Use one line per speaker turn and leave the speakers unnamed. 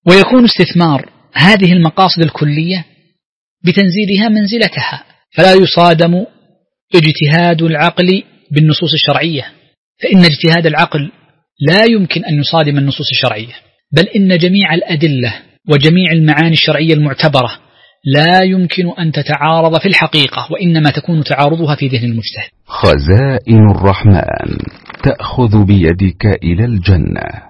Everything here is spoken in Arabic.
ويكون استثمار هذه المقاصد الكلية بتنزيلها منزلتها، فلا يصادم اجتهاد العقل بالنصوص الشرعية، فإن اجتهاد العقل لا يمكن أن يصادم النصوص الشرعية، بل إن جميع الأدلة وجميع المعاني الشرعية المعتبرة لا يمكن أن تتعارض في الحقيقة، وإنما تكون تعارضها في ذهن المجتهد.
خزائن الرحمن تأخذ بيدك إلى الجنة.